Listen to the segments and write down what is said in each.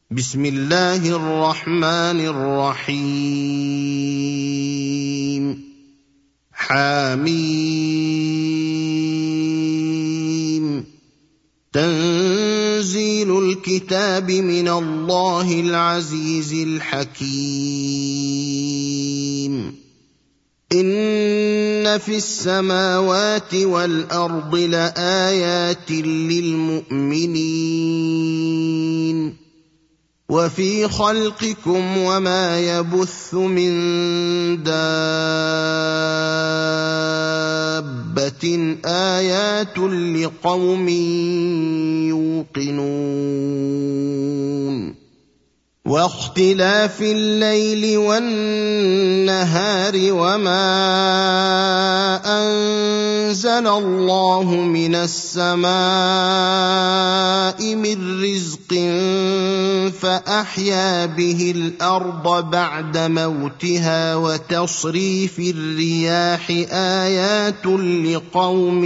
بسم الله الرحمن الرحيم حميم تنزيل الكتاب من الله العزيز الحكيم إن في السماوات والأرض لآيات للمؤمنين وفي خلقكم وما يبث من دابة آيات لقوم يوقنون واختلاف الليل والنهار وما أنزل الله من السماء من رزق فأحيا به الأرض بعد موتها وتصريف الرياح آيات لقوم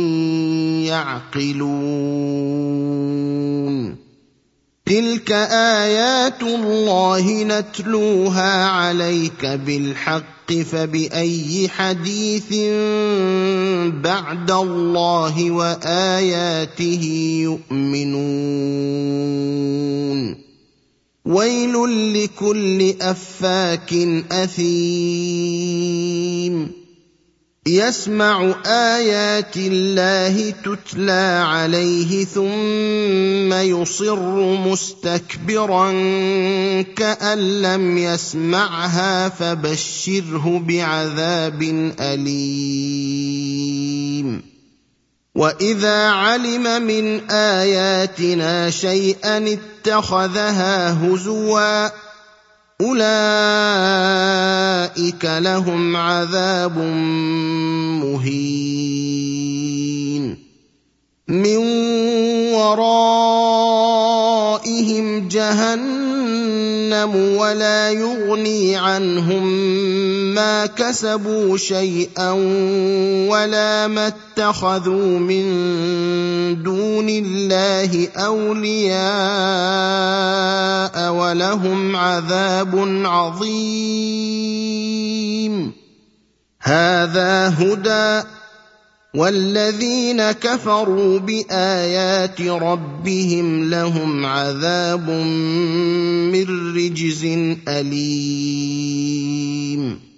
يعقلون تلك آيات الله نتلوها عليك بالحق فبأي حديث بعد الله وآياته يؤمنون ويل لكل أفاك أثيم يسمع آيات الله تتلى عليه ثم يصر مستكبرا كأن لم يسمعها فبشره بعذاب أليم وإذا علم من آياتنا شيئا اتخذها هزوا أولئك لهم عذاب مهين من ورائهم جهنم ولا يغني عنهم ما كسبوا شيئا ولا ما اتخذوا من دون الله أولياء ولهم عذاب عظيم هذا هدى والذين كفروا بآيات ربهم لهم عذاب من رجز أليم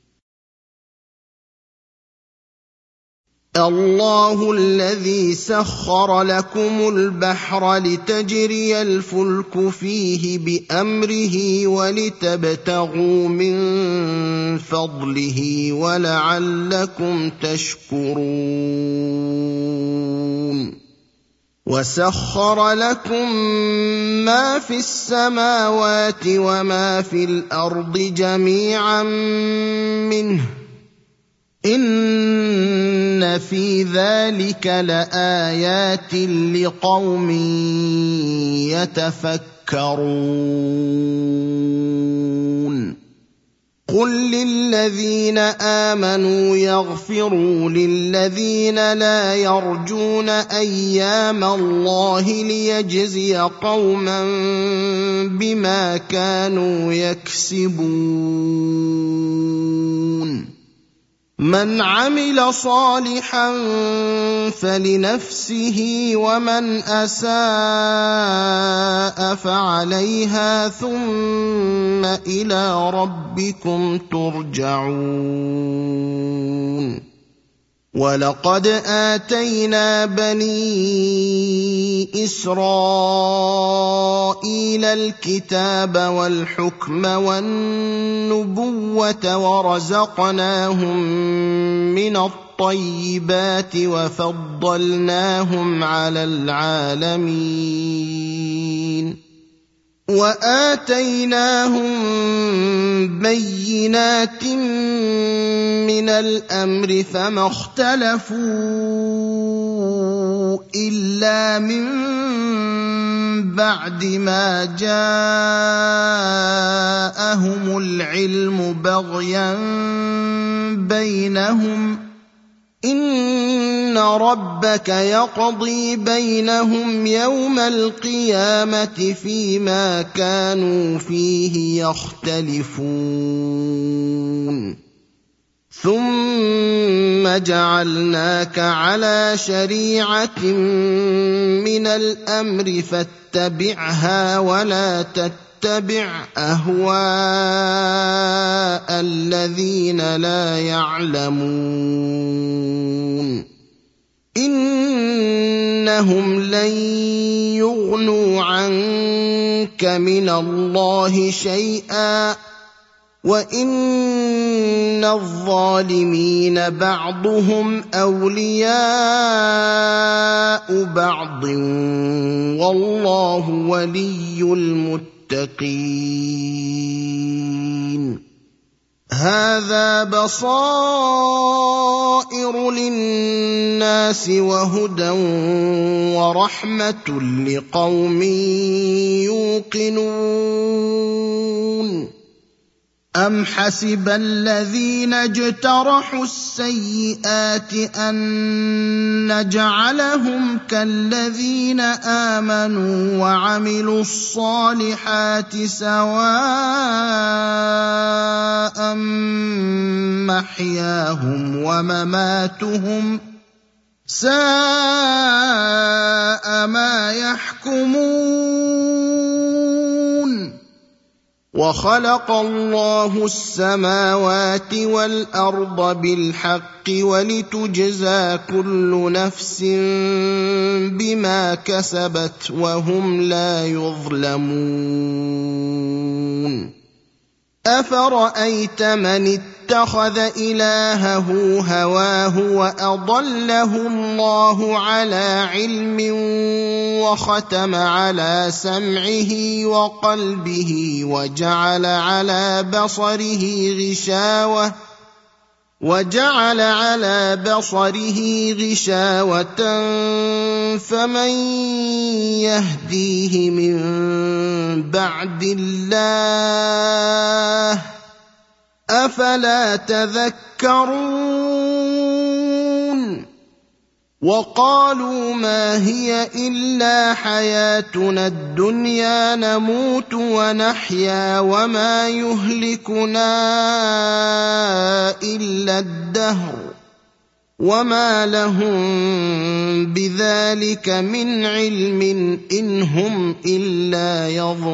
الله الذي سخر لكم البحر لتجري الفلك فيه بأمره ولتبتغوا من فضله ولعلكم تشكرون وسخر لكم ما في السماوات وما في الأرض جميعا منه إن في ذلك لآيات لقوم يتفكرون قل للذين آمنوا يغفروا للذين لا يرجون أيام الله ليجزي قوما بما كانوا يكسبون من عمل صالحا فلنفسه ومن أساء فعليها ثم إلى ربكم ترجعون ولقد آتينا بني إسرائيل الكتاب والحكم والنبوة ورزقناهم من الطيبات وفضلناهم على العالمين وآتيناهم بينات من الأمر فما اختلفوا إلا من بعد ما جاءهم العلم بغيا بينهم إن ربك يقضي بينهم يوم القيامة فيما كانوا فيه يختلفون ثم جعلناك على شريعة من الأمر فاتبعها ولا تتبع أهواء الذين لا يعلمون إنهم لن يغنوا عنك من الله شيئا وإن الظالمين بعضهم أولياء بعض والله ولي المتقين هذا بصائر للناس وهدى ورحمة لقوم يوقنون أم حسب الذين اجترحوا السيئات أن نجعلهم كالذين آمنوا وعملوا الصالحات سواء محياهم ومماتهم ساء ما يحكمون وخلق الله السماوات والأرض بالحق ولتجزى كل نفس بما كسبت وهم لا يظلمون أفرأيت من اتخذ إلهه هواه وأضله الله على علم وختم على سمعه وقلبه وجعل على بصره غشاوة فمن يهديه من بعد الله أفلا تذكرون وقالوا ما هي إلا حياتنا الدنيا نموت ونحيا وما يهلكنا إلا الدهر وما لهم بذلك من علم إن هم إلا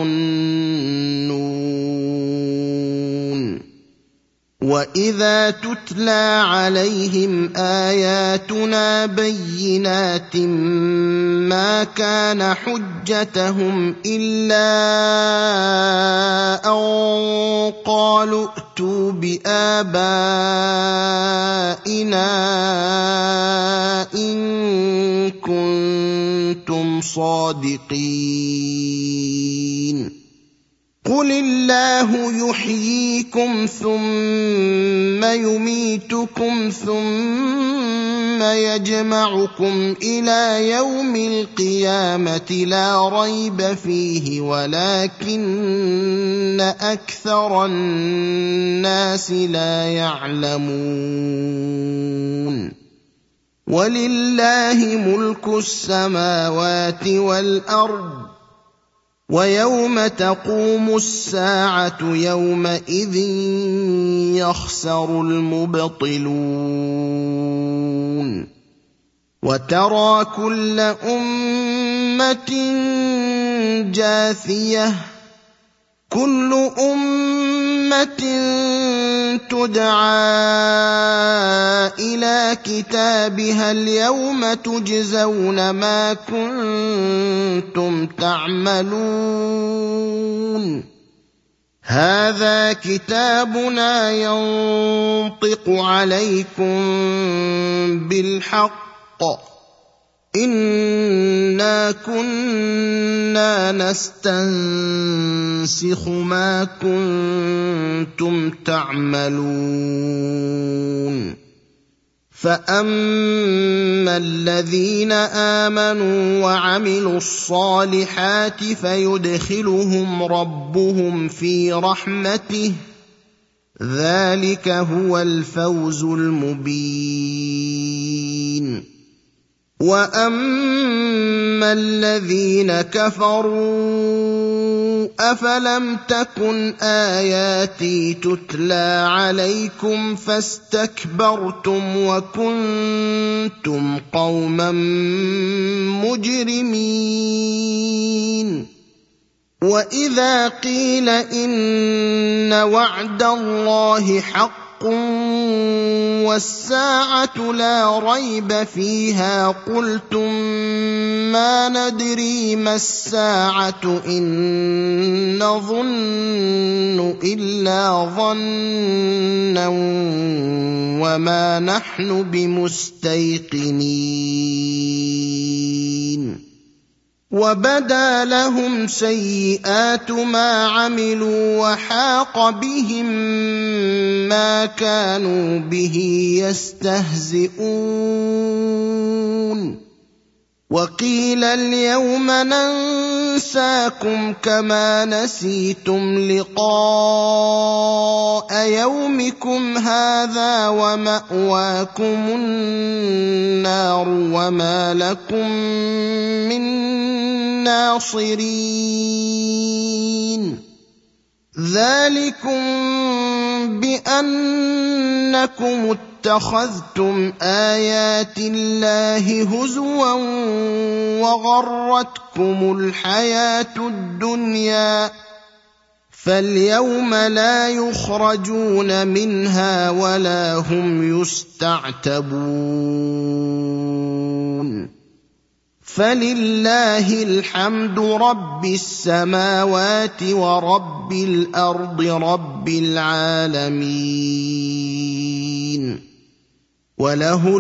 يظنون وإذا تتلى عليهم آياتنا بينات ما كان حجتهم إلا أن قالوا ائتوا بآبائنا إن كنتم صادقين قل الله يحييكم ثم يميتكم ثم يجمعكم إلى يوم القيامة لا ريب فيه ولكن أكثر الناس لا يعلمون ولله ملك السماوات والأرض ويوم تقوم الساعة يومئذ يخسر المبطلون وترى كل أمة جاثية كل أمة تدعى إلى كتابها اليوم تجزون ما كنتم تعملون هذا كتابنا ينطق عليكم بالحق إنا كنا نستنسخ ما كنتم تعملون فأما الذين آمنوا وعملوا الصالحات فيدخلهم ربهم في رحمته ذلك هو الفوز المبين. واما الذين كفروا افلم تكن اياتي تتلى عليكم فاستكبرتم وكنتم قوما مجرمين. واذا قيل ان وعد الله حق والساعه لا ريب فيها قلتم ما ندري ما الساعه ان نظن الا ظنا وما نحن بمستيقنين. وبدا لهم سيئات ما عملوا وحاق بهم ما كانوا به يستهزئون. وقيل اليوم ننساكم كما نسيتم لقاء يومكم هذا ومأواكم النار وما لكم من ناصرين. ذلكم بأنكم اتخذتم آيات الله هزوا وغرتكم الحياة الدنيا فاليوم لا يخرجون منها ولا هم يستعتبون. فلله الحمد رب السماوات ورب الأرض رب العالمين. وله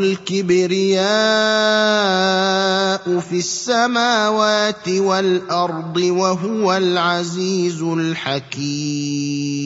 الكبرياء في السماوات والأرض وهو العزيز الحكيم.